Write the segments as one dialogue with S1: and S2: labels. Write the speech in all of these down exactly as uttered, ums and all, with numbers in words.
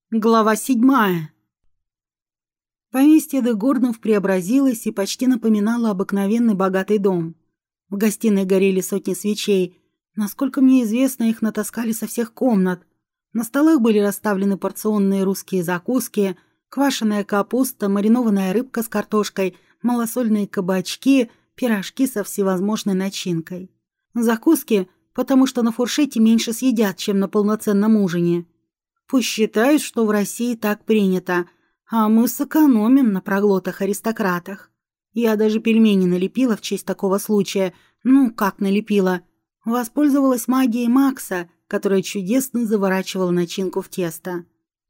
S1: Глава седьмая. Поместье де Горнов преобразилось и почти напоминало обыкновенный богатый дом. В гостиной горели сотни свечей. Насколько мне известно, их натаскали со всех комнат. На столах были расставлены порционные русские закуски, квашеная капуста, маринованная рыбка с картошкой, малосольные кабачки, пирожки со всевозможной начинкой. Закуски, потому что на фуршете меньше съедят, чем на полноценном ужине. Пусть считают, что в России так принято, а мы сэкономим на проглотах-аристократах. Я даже пельмени налепила в честь такого случая. Ну, как налепила? Воспользовалась магией Макса, которая чудесно заворачивала начинку в тесто.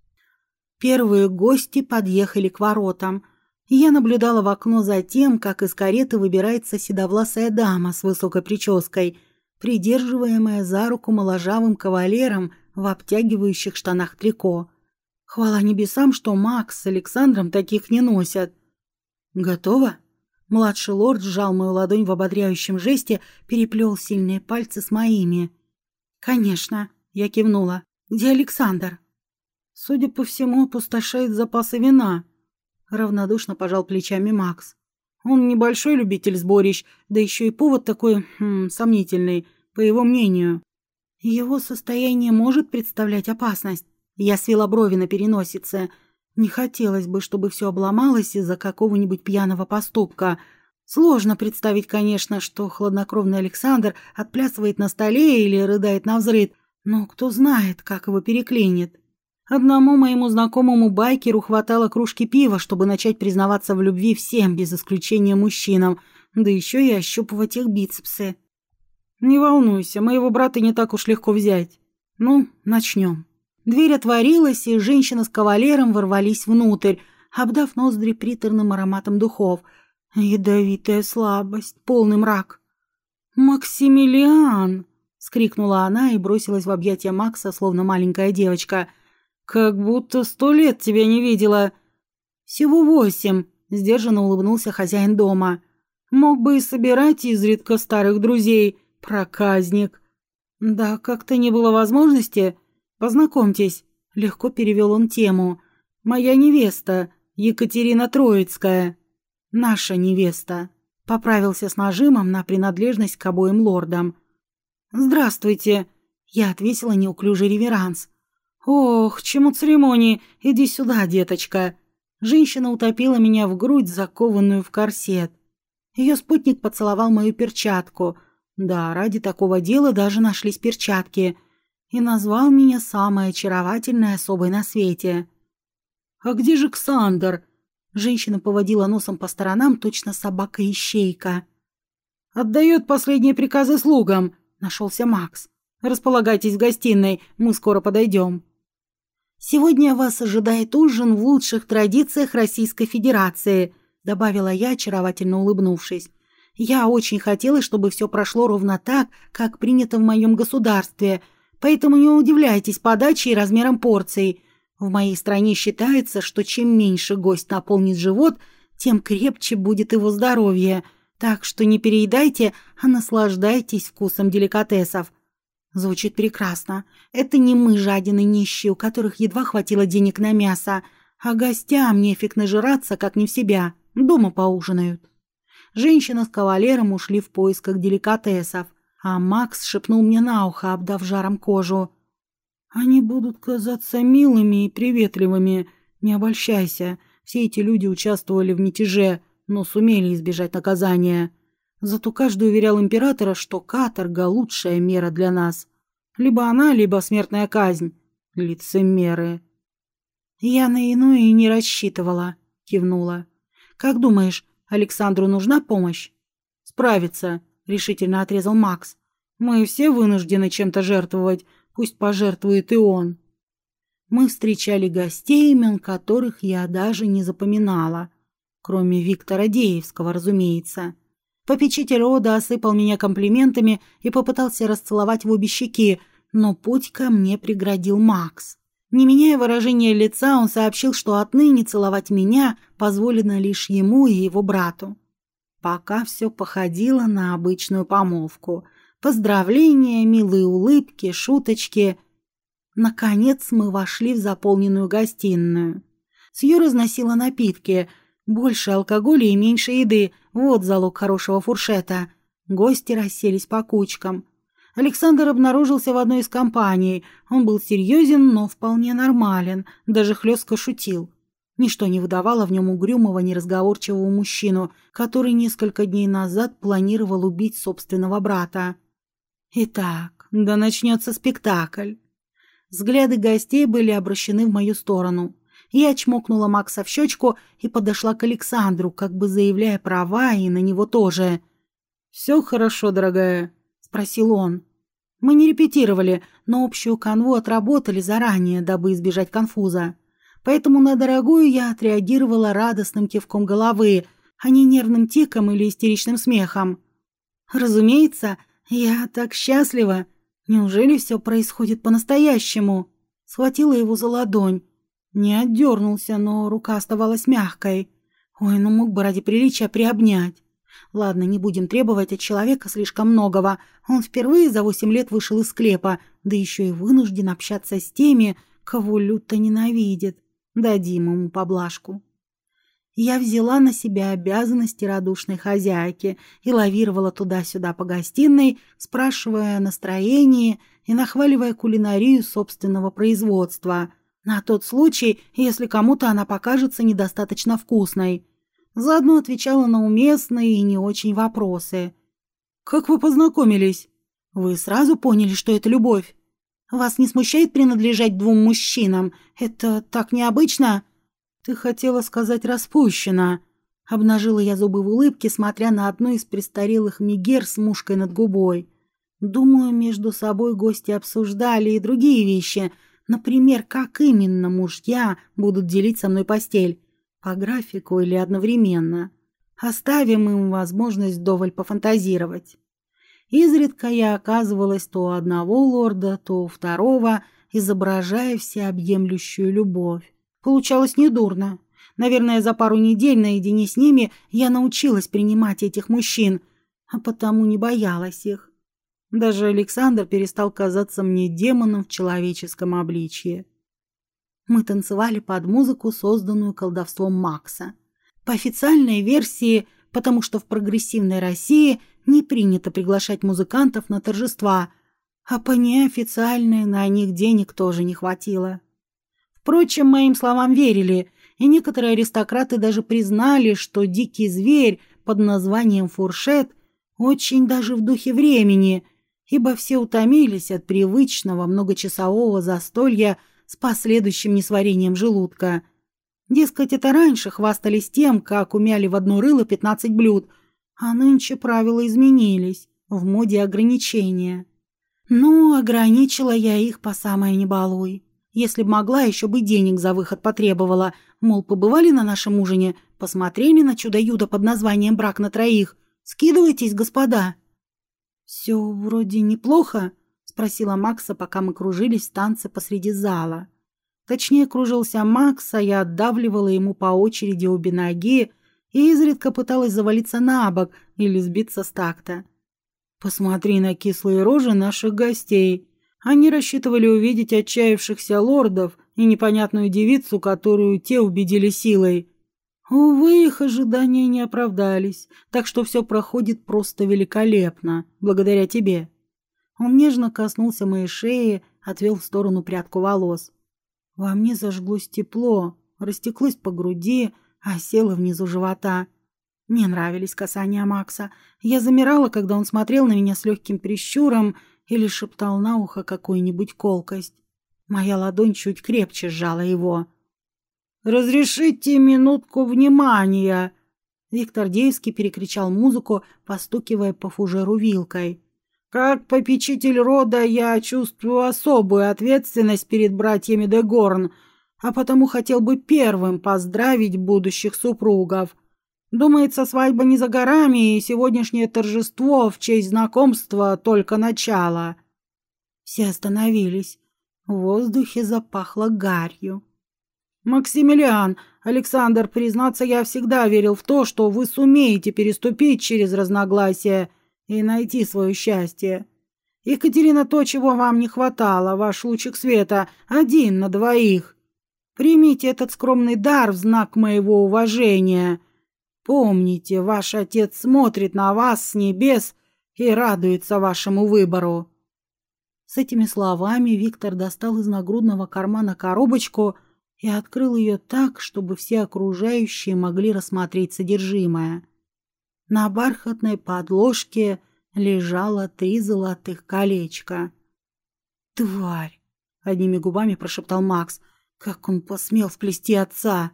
S1: Первые гости подъехали к воротам. Я наблюдала в окно за тем, как из кареты выбирается седовласая дама с высокой прической, придерживаемая за руку моложавым кавалером в обтягивающих штанах трико. Хвала небесам, что Макс с Александром таких не носят. «Готово?» Младший лорд сжал мою ладонь в ободряющем жесте, переплел сильные пальцы с моими. «Конечно», — я кивнула. «Где Александр?» «Судя по всему, опустошает запасы вина», — равнодушно пожал плечами Макс. «Он небольшой любитель сборищ, да еще и повод такой хм, сомнительный, по его мнению». «Его состояние может представлять опасность?» Я свела брови на переносице. Не хотелось бы, чтобы все обломалось из-за какого-нибудь пьяного поступка. Сложно представить, конечно, что хладнокровный Александр отплясывает на столе или рыдает навзрыд, но кто знает, как его переклинит. Одному моему знакомому байкеру хватало кружки пива, чтобы начать признаваться в любви всем, без исключения мужчинам, да еще и ощупывать их бицепсы. «Не волнуйся, моего брата не так уж легко взять. Ну, начнем». Дверь отворилась, и женщина с кавалером ворвались внутрь, обдав ноздри приторным ароматом духов. Ядовитая слабость, полный мрак. «Максимилиан!» — скрикнула она и бросилась в объятия Макса, словно маленькая девочка. «Как будто сто лет тебя не видела». «Всего восемь», — сдержанно улыбнулся хозяин дома. «Мог бы и собирать изредка старых друзей, проказник». «Да как-то не было возможности. Познакомьтесь», — легко перевел он тему. «Моя невеста, Екатерина Троицкая». «Наша невеста», — поправился с нажимом на принадлежность к обоим лордам. «Здравствуйте», — я отвесила неуклюжий реверанс. «Ох, чему церемонии? Иди сюда, деточка». Женщина утопила меня в грудь, закованную в корсет. Ее спутник поцеловал мою перчатку. Да, ради такого дела даже нашлись перчатки. И назвал меня самой очаровательной особой на свете. «А где же Ксандр?» Женщина поводила носом по сторонам, точно собака-ищейка. «Отдает последние приказы слугам», — нашелся Макс. «Располагайтесь в гостиной, мы скоро подойдем». «Сегодня вас ожидает ужин в лучших традициях Российской Федерации», — добавила я, очаровательно улыбнувшись. «Я очень хотела, чтобы все прошло ровно так, как принято в моем государстве, поэтому не удивляйтесь подачей и размером порций. В моей стране считается, что чем меньше гость наполнит живот, тем крепче будет его здоровье, так что не переедайте, а наслаждайтесь вкусом деликатесов». Звучит прекрасно. Это не мы, жадины нищие, у которых едва хватило денег на мясо, а гостям нефиг нажираться, как не в себя. Дома поужинают. Женщина с кавалером ушли в поисках деликатесов, а Макс шепнул мне на ухо, обдав жаром кожу. «Они будут казаться милыми и приветливыми. Не обольщайся. Все эти люди участвовали в мятеже, но сумели избежать наказания. Зато каждый уверял императора, что каторга — лучшая мера для нас. Либо она, либо смертная казнь. Лицемеры». «Я на иное и не рассчитывала», — кивнула. «Как думаешь, Александру нужна помощь?» «Справится», — решительно отрезал Макс. «Мы все вынуждены чем-то жертвовать, пусть пожертвует и он». Мы встречали гостей, имен которых я даже не запоминала, кроме Виктора Деевского, разумеется. Попечитель рода осыпал меня комплиментами и попытался расцеловать в обе щеки, но путь ко мне преградил Макс. Не меняя выражения лица, он сообщил, что отныне целовать меня позволено лишь ему и его брату. Пока все походило на обычную помолвку. Поздравления, милые улыбки, шуточки. Наконец мы вошли в заполненную гостиную. Сью разносила напитки. Больше алкоголя и меньше еды. Вот залог хорошего фуршета. Гости расселись по кучкам. Александр обнаружился в одной из компаний. Он был серьезен, но вполне нормален. Даже хлестко шутил. Ничто не выдавало в нем угрюмого, неразговорчивого мужчину, который несколько дней назад планировал убить собственного брата. Итак, да начнется спектакль. Взгляды гостей были обращены в мою сторону. Я чмокнула Макса в щечку и подошла к Александру, как бы заявляя права и на него тоже. «Все хорошо, дорогая?» – спросил он. Мы не репетировали, но общую канву отработали заранее, дабы избежать конфуза. Поэтому на дорогую я отреагировала радостным кивком головы, а не нервным тиком или истеричным смехом. Разумеется, я так счастлива. Неужели все происходит по-настоящему? Схватила его за ладонь. Не отдернулся, но рука оставалась мягкой. Ой, ну мог бы ради приличия приобнять. Ладно, не будем требовать от человека слишком многого. Он впервые за восемь лет вышел из склепа, да еще и вынужден общаться с теми, кого люто ненавидит. Дадим ему поблажку. Я взяла на себя обязанности радушной хозяйки и лавировала туда-сюда по гостиной, спрашивая о настроении и нахваливая кулинарию собственного производства, на тот случай, если кому-то она покажется недостаточно вкусной. Заодно отвечала на уместные и не очень вопросы. «Как вы познакомились? Вы сразу поняли, что это любовь? Вас не смущает принадлежать двум мужчинам? Это так необычно?» «Ты хотела сказать распущена», — обнажила я зубы в улыбке, смотря на одну из престарелых мегер с мушкой над губой. Думаю, между собой гости обсуждали и другие вещи, например, как именно мужья будут делить со мной постель, по графику или одновременно. Оставим им возможность вдоволь пофантазировать. Изредка я оказывалась то у одного лорда, то у второго, изображая всеобъемлющую любовь. Получалось недурно. Наверное, за пару недель наедине с ними я научилась принимать этих мужчин, а потому не боялась их. Даже Александр перестал казаться мне демоном в человеческом обличье. Мы танцевали под музыку, созданную колдовством Макса. По официальной версии, потому что в прогрессивной России не принято приглашать музыкантов на торжества, а по неофициальной на них денег тоже не хватило. Впрочем, моим словам верили, и некоторые аристократы даже признали, что дикий зверь под названием фуршет очень даже в духе времени, ибо все утомились от привычного многочасового застолья с последующим несварением желудка. Дескать, это раньше хвастались тем, как умяли в одно рыло пятнадцать блюд, а нынче правила изменились, в моде ограничения. Ну, ограничила я их по самое не балуй. Если б могла, еще бы денег за выход потребовала. Мол, побывали на нашем ужине, посмотрели на чудо-юдо под названием «Брак на троих». Скидывайтесь, господа. «Все вроде неплохо?» — спросила Макса, пока мы кружились в танце посреди зала. Точнее, кружился Макс, а я отдавливала ему по очереди обе ноги и изредка пыталась завалиться на бок или сбиться с такта. «Посмотри на кислые рожи наших гостей. Они рассчитывали увидеть отчаявшихся лордов и непонятную девицу, которую те убедили силой. Увы, их ожидания не оправдались, так что все проходит просто великолепно, благодаря тебе». Он нежно коснулся моей шеи, отвел в сторону прядку волос. Во мне зажглось тепло, растеклось по груди, осело внизу живота. Мне нравились касания Макса. Я замирала, когда он смотрел на меня с легким прищуром или шептал на ухо какую-нибудь колкость. Моя ладонь чуть крепче сжала его. «Разрешите минутку внимания!» Виктор Деевский перекричал музыку, постукивая по фужеру вилкой. «Как попечитель рода я чувствую особую ответственность перед братьями де Горн, а потому хотел бы первым поздравить будущих супругов. Думается, свадьба не за горами, и сегодняшнее торжество в честь знакомства только начало». Все остановились. В воздухе запахло гарью. «Максимилиан, Александр, признаться, я всегда верил в то, что вы сумеете переступить через разногласия и найти свое счастье. Екатерина то, чего вам не хватало, ваш лучик света, один на двоих. Примите этот скромный дар в знак моего уважения. Помните, ваш отец смотрит на вас с небес и радуется вашему выбору». С этими словами Виктор достал из нагрудного кармана коробочку и открыл ее так, чтобы все окружающие могли рассмотреть содержимое. На бархатной подложке лежало три золотых колечка. «Тварь!» — одними губами прошептал Макс. «Как он посмел сплести отца!»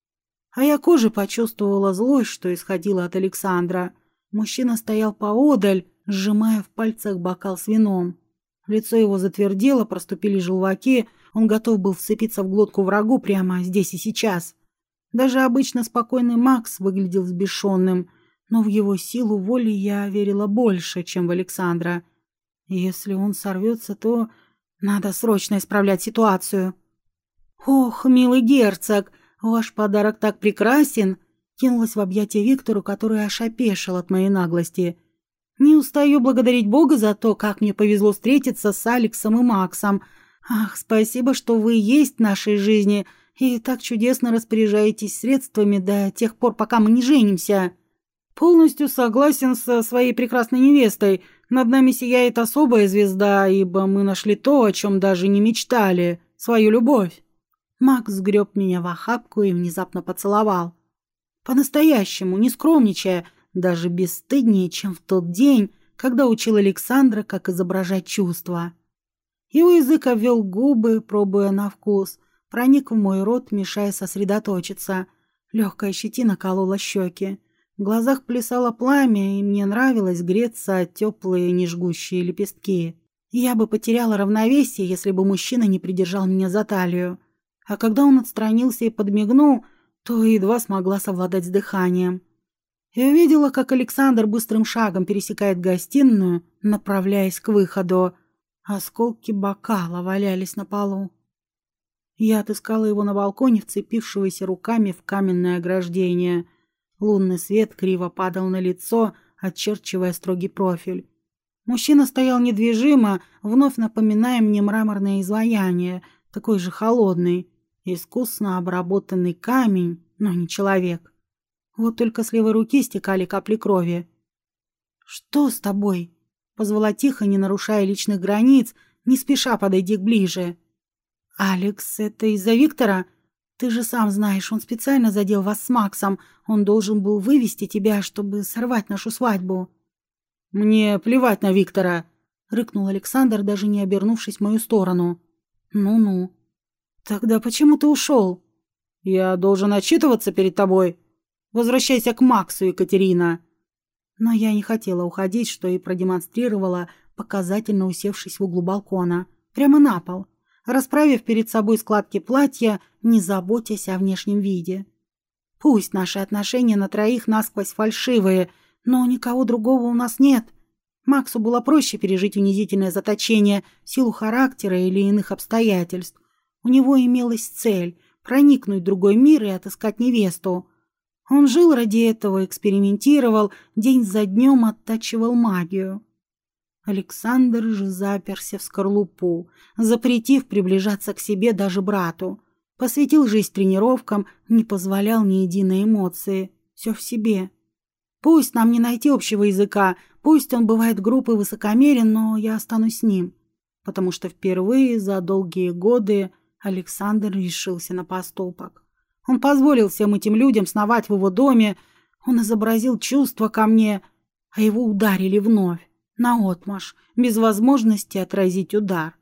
S1: А я кожей почувствовала злость, что исходила от Александра. Мужчина стоял поодаль, сжимая в пальцах бокал с вином. Лицо его затвердело, проступили желваки, он готов был вцепиться в глотку врагу прямо здесь и сейчас. Даже обычно спокойный Макс выглядел взбешенным, но в его силу воли я верила больше, чем в Александра. Если он сорвется, то надо срочно исправлять ситуацию. «Ох, милый герцог, ваш подарок так прекрасен!» Кинулась в объятия Виктору, который аж опешил от моей наглости. «Не устаю благодарить Бога за то, как мне повезло встретиться с Алексом и Максом. Ах, спасибо, что вы есть в нашей жизни и так чудесно распоряжаетесь средствами до тех пор, пока мы не женимся». «Полностью согласен со своей прекрасной невестой. Над нами сияет особая звезда, ибо мы нашли то, о чем даже не мечтали, свою любовь». Макс сгреб меня в охапку и внезапно поцеловал. По-настоящему, не скромничая, даже бесстыднее, чем в тот день, когда учил Александра, как изображать чувства. Его язык обвел губы, пробуя на вкус, проник в мой рот, мешая сосредоточиться. Легкая щетина колола щеки. В глазах плясало пламя, и мне нравилось греться от теплые нежгущие лепестки. Я бы потеряла равновесие, если бы мужчина не придержал меня за талию. А когда он отстранился и подмигнул, то едва смогла совладать с дыханием. Я увидела, как Александр быстрым шагом пересекает гостиную, направляясь к выходу. Осколки бокала валялись на полу. Я отыскала его на балконе, вцепившегося руками в каменное ограждение. Лунный свет криво падал на лицо, очерчивая строгий профиль. Мужчина стоял недвижимо, вновь напоминая мне мраморное изваяние, такой же холодный, искусно обработанный камень, но не человек. Вот только с левой руки стекали капли крови. «Что с тобой?» — позвала тихо, не нарушая личных границ, не спеша подойти ближе. «Алекс, это из-за Виктора? Ты же сам знаешь, он специально задел вас с Максом. Он должен был вывести тебя, чтобы сорвать нашу свадьбу». «Мне плевать на Виктора», — рыкнул Александр, даже не обернувшись в мою сторону. «Ну-ну. Тогда почему ты ушел?» «Я должен отчитываться перед тобой. Возвращайся к Максу, Екатерина». Но я не хотела уходить, что и продемонстрировала, показательно усевшись в углу балкона, прямо на пол, расправив перед собой складки платья, не заботясь о внешнем виде. Пусть наши отношения на троих насквозь фальшивые, но никого другого у нас нет. Максу было проще пережить унизительное заточение в силу характера или иных обстоятельств. У него имелась цель – проникнуть в другой мир и отыскать невесту. Он жил ради этого, экспериментировал, день за днем оттачивал магию. Александр же заперся в скорлупу, запретив приближаться к себе даже брату. Посвятил жизнь тренировкам, не позволял ни единой эмоции. Все в себе. Пусть нам не найти общего языка, пусть он бывает груб и высокомерен, но я останусь с ним. Потому что впервые за долгие годы Александр решился на поступок. Он позволил всем этим людям сновать в его доме, он изобразил чувства ко мне, а его ударили вновь, наотмашь, без возможности отразить удар.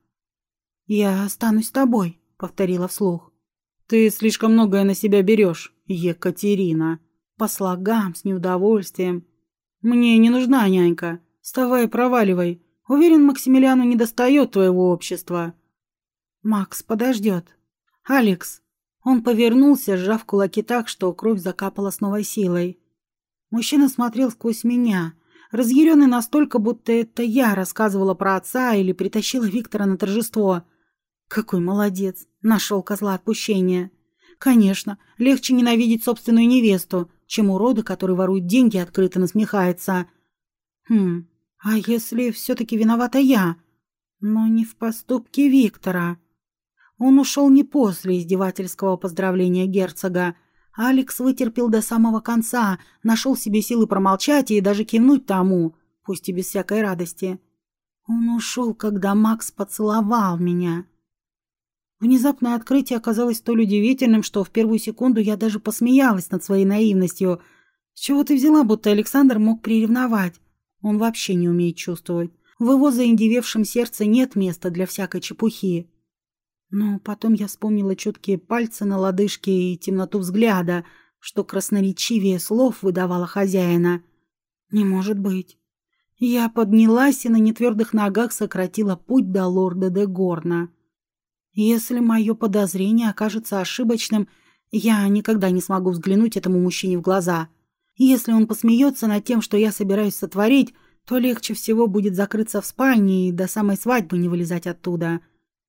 S1: «Я останусь с тобой», — повторила вслух. «Ты слишком многое на себя берешь, Екатерина», по слогам, с неудовольствием. «Мне не нужна нянька. Вставай и проваливай. Уверен, Максимилиану недостает твоего общества». «Макс подождет. Алекс». Он повернулся, сжав кулаки так, что кровь закапала с новой силой. Мужчина смотрел сквозь меня, разъяренный настолько, будто это я рассказывала про отца или притащила Виктора на торжество. Какой молодец, нашел козла отпущения. Конечно, легче ненавидеть собственную невесту, чем урода, который ворует деньги и открыто насмехается. Хм, А если все-таки виновата я? Но не в поступке Виктора. Он ушел не после издевательского поздравления герцога. Алекс вытерпел до самого конца, нашел себе силы промолчать и даже кивнуть тому, пусть и без всякой радости. Он ушел, когда Макс поцеловал меня. Внезапное открытие оказалось столь удивительным, что в первую секунду я даже посмеялась над своей наивностью. С чего ты взяла, будто Александр мог приревновать? Он вообще не умеет чувствовать. В его заиндевевшем сердце нет места для всякой чепухи. Но потом я вспомнила чуткие пальцы на лодыжке и темноту взгляда, что красноречивее слов выдавала хозяина. Не может быть. Я поднялась и на нетвердых ногах сократила путь до лорда де Горна. Если мое подозрение окажется ошибочным, я никогда не смогу взглянуть этому мужчине в глаза. Если он посмеется над тем, что я собираюсь сотворить, то легче всего будет закрыться в спальне и до самой свадьбы не вылезать оттуда.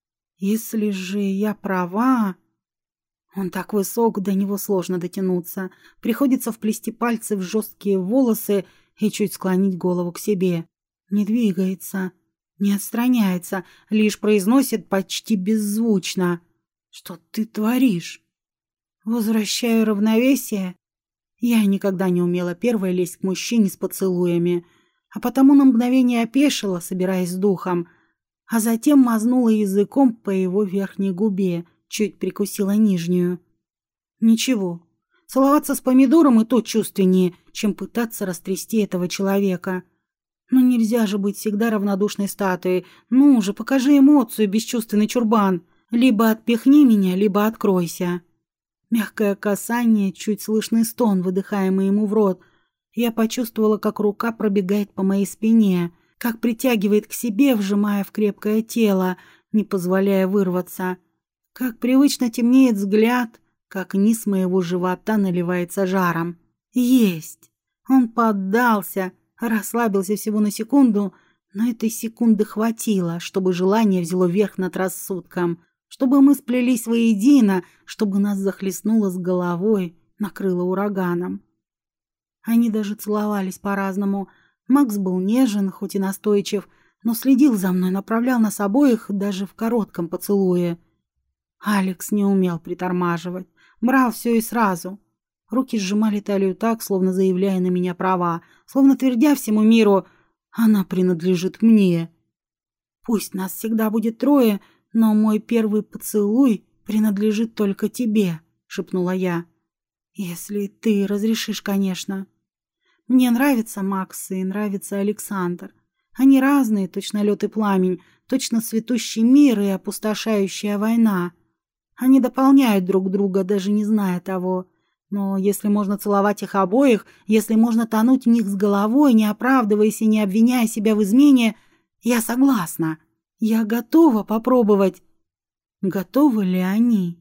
S1: Если же я права... Он так высок, до него сложно дотянуться. Приходится вплести пальцы в жесткие волосы и чуть склонить голову к себе. Не двигается, не отстраняется, лишь произносит почти беззвучно. Что ты творишь? Возвращаю равновесие. Я никогда не умела первой лезть к мужчине с поцелуями, а потому на мгновение опешила, собираясь с духом, а затем мазнула языком по его верхней губе, чуть прикусила нижнюю. Ничего, целоваться с помидором и то чувственнее, чем пытаться растрясти этого человека. Ну нельзя же быть всегда равнодушной статуей. Ну же, покажи эмоцию, бесчувственный чурбан. Либо отпихни меня, либо откройся. Мягкое касание, чуть слышный стон, выдыхаемый ему в рот. Я почувствовала, как рука пробегает по моей спине, как притягивает к себе, вжимая в крепкое тело, не позволяя вырваться. Как привычно темнеет взгляд, как низ моего живота наливается жаром. Есть! Он поддался, расслабился всего на секунду, но этой секунды хватило, чтобы желание взяло верх над рассудком, чтобы мы сплелись воедино, чтобы нас захлестнуло с головой, накрыло ураганом. Они даже целовались по-разному. Макс был нежен, хоть и настойчив, но следил за мной, направлял нас обоих даже в коротком поцелуе. Алекс не умел притормаживать, брал все и сразу. Руки сжимали талию так, словно заявляя на меня права, словно твердя всему миру: она принадлежит мне. Пусть нас всегда будет трое, но мой первый поцелуй принадлежит только тебе, шепнула я. Если ты разрешишь, конечно. Мне нравится Макс и нравится Александр. Они разные, точно лед и пламень, точно цветущий мир и опустошающая война. Они дополняют друг друга, даже не зная того. Но если можно целовать их обоих, если можно тонуть в них с головой, не оправдываясь и не обвиняя себя в измене, я согласна. Я готова попробовать. Готовы ли они?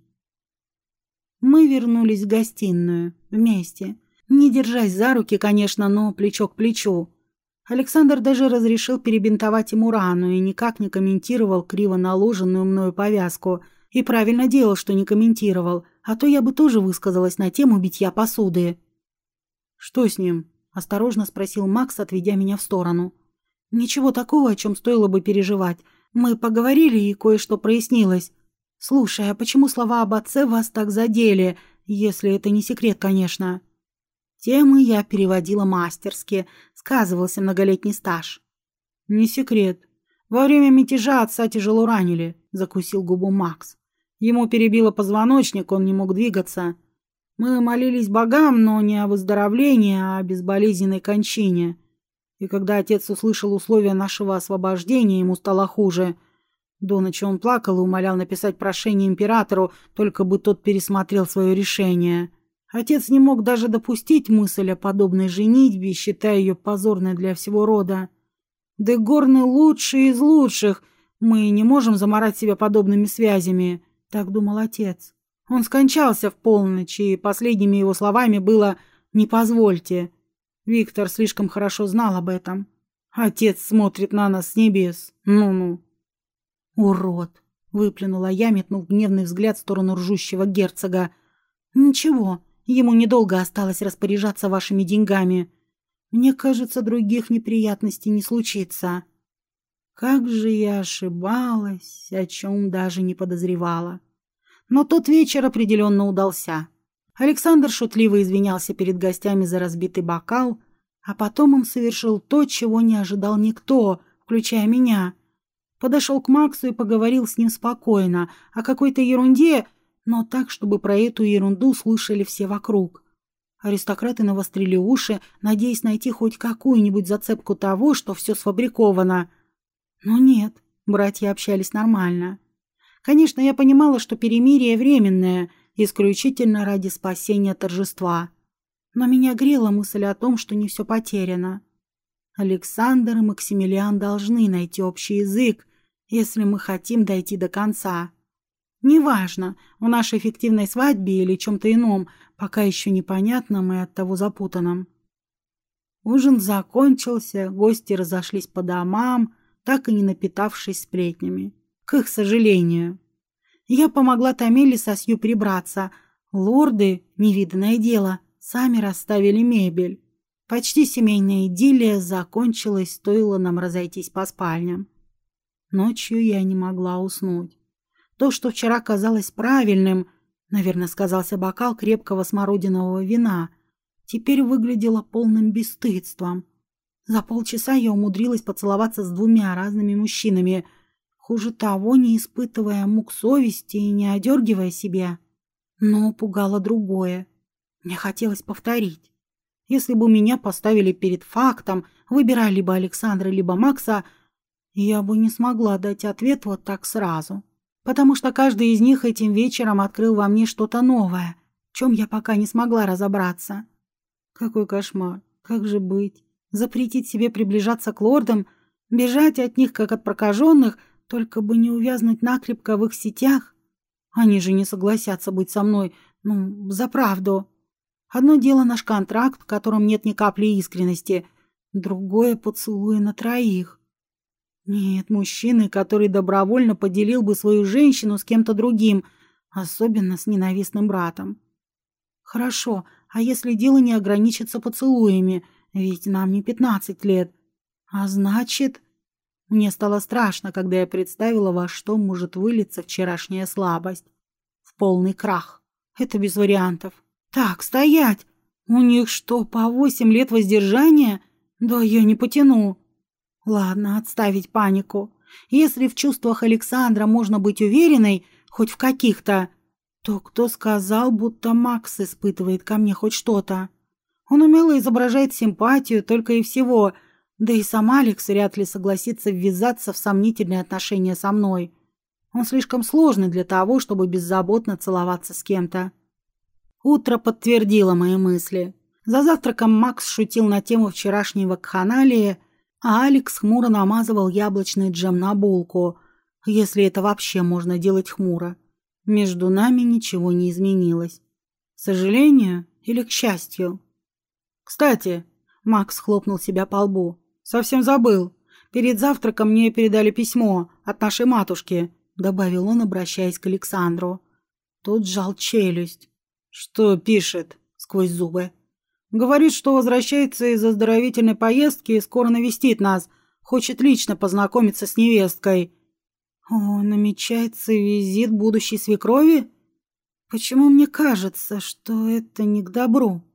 S1: Мы вернулись в гостиную вместе. Не держась за руки, конечно, но плечо к плечу. Александр даже разрешил перебинтовать ему рану и никак не комментировал криво наложенную мною повязку. И правильно делал, что не комментировал, а то я бы тоже высказалась на тему битья посуды. «Что с ним?» – осторожно спросил Макс, отведя меня в сторону. «Ничего такого, о чем стоило бы переживать. Мы поговорили, и кое-что прояснилось. Слушай, а почему слова об отце вас так задели, если это не секрет, конечно?» Темы я переводила мастерски, сказывался многолетний стаж. «Не секрет. Во время мятежа отца тяжело ранили», – закусил губу Макс. Ему перебило позвоночник, он не мог двигаться. Мы молились богам, но не о выздоровлении, а о безболезненной кончине. И когда отец услышал условия нашего освобождения, ему стало хуже. До ночи он плакал и умолял написать прошение императору, только бы тот пересмотрел свое решение. Отец не мог даже допустить мысль о подобной женитьбе, считая ее позорной для всего рода. Де Горны лучший из лучших, мы не можем заморать себя подобными связями. Так думал отец. Он скончался в полночь, и последними его словами было «не позвольте». Виктор слишком хорошо знал об этом. Отец смотрит на нас с небес. Ну-ну. «Урод!» — выплюнула я, метнув гневный взгляд в сторону ржущего герцога. «Ничего, ему недолго осталось распоряжаться вашими деньгами. Мне кажется, других неприятностей не случится. Как же я ошибалась, о чем даже не подозревала. Но тот вечер определенно удался. Александр шутливо извинялся перед гостями за разбитый бокал, а потом он совершил то, чего не ожидал никто, включая меня. Подошел к Максу и поговорил с ним спокойно, о какой-то ерунде, но так, чтобы про эту ерунду слышали все вокруг. Аристократы навострили уши, надеясь найти хоть какую-нибудь зацепку того, что все сфабриковано. Но нет, братья общались нормально. Конечно, я понимала, что перемирие временное, исключительно ради спасения торжества. Но меня грела мысль о том, что не все потеряно. Александр и Максимилиан должны найти общий язык, если мы хотим дойти до конца. Неважно, в нашей фиктивной свадьбе или чем-то ином, пока еще непонятном и оттого запутанном. Ужин закончился, гости разошлись по домам, так и не напитавшись сплетнями. К их сожалению. Я помогла Тамиле со Сью прибраться. Лорды, невиданное дело, сами расставили мебель. Почти семейная идиллия закончилась, стоило нам разойтись по спальням. Ночью я не могла уснуть. То, что вчера казалось правильным, наверное, сказался бокал крепкого смородинового вина, теперь выглядело полным бесстыдством. За полчаса я умудрилась поцеловаться с двумя разными мужчинами, хуже того, не испытывая мук совести и не одергивая себя. Но пугало другое. Мне хотелось повторить. Если бы меня поставили перед фактом, выбирая либо Александра, либо Макса, я бы не смогла дать ответ вот так сразу. Потому что каждый из них этим вечером открыл во мне что-то новое, в чем я пока не смогла разобраться. Какой кошмар! Как же быть? Запретить себе приближаться к лордам, бежать от них, как от прокаженных, только бы не увязнуть накрепко в их сетях? Они же не согласятся быть со мной, ну, за правду. Одно дело наш контракт, в котором нет ни капли искренности, другое — поцелуи на троих. Нет, мужчины, который добровольно поделил бы свою женщину с кем-то другим, особенно с ненавистным братом. Хорошо, а если дело не ограничится поцелуями, ведь нам не пятнадцать лет. А значит... Мне стало страшно, когда я представила, во что может вылиться вчерашняя слабость. В полный крах. Это без вариантов. Так, стоять! У них что, по восемь лет воздержания? Да я не потяну. Ладно, отставить панику. Если в чувствах Александра можно быть уверенной, хоть в каких-то, то кто сказал, будто Макс испытывает ко мне хоть что-то? Он умело изображает симпатию только и всего, да и сам Алекс вряд ли согласится ввязаться в сомнительные отношения со мной. Он слишком сложный для того, чтобы беззаботно целоваться с кем-то. Утро подтвердило мои мысли. За завтраком Макс шутил на тему вчерашней вакханалии, а Алекс хмуро намазывал яблочный джем на булку, если это вообще можно делать хмуро. Между нами ничего не изменилось. К сожалению или к счастью? Кстати, Макс хлопнул себя по лбу. Совсем забыл. Перед завтраком мне передали письмо от нашей матушки, добавил он, обращаясь к Александру. Тот сжал челюсть. Что пишет? Сквозь зубы. Говорит, что возвращается из оздоровительной поездки и скоро навестит нас. Хочет лично познакомиться с невесткой. О, намечается визит будущей свекрови? Почему мне кажется, что это не к добру?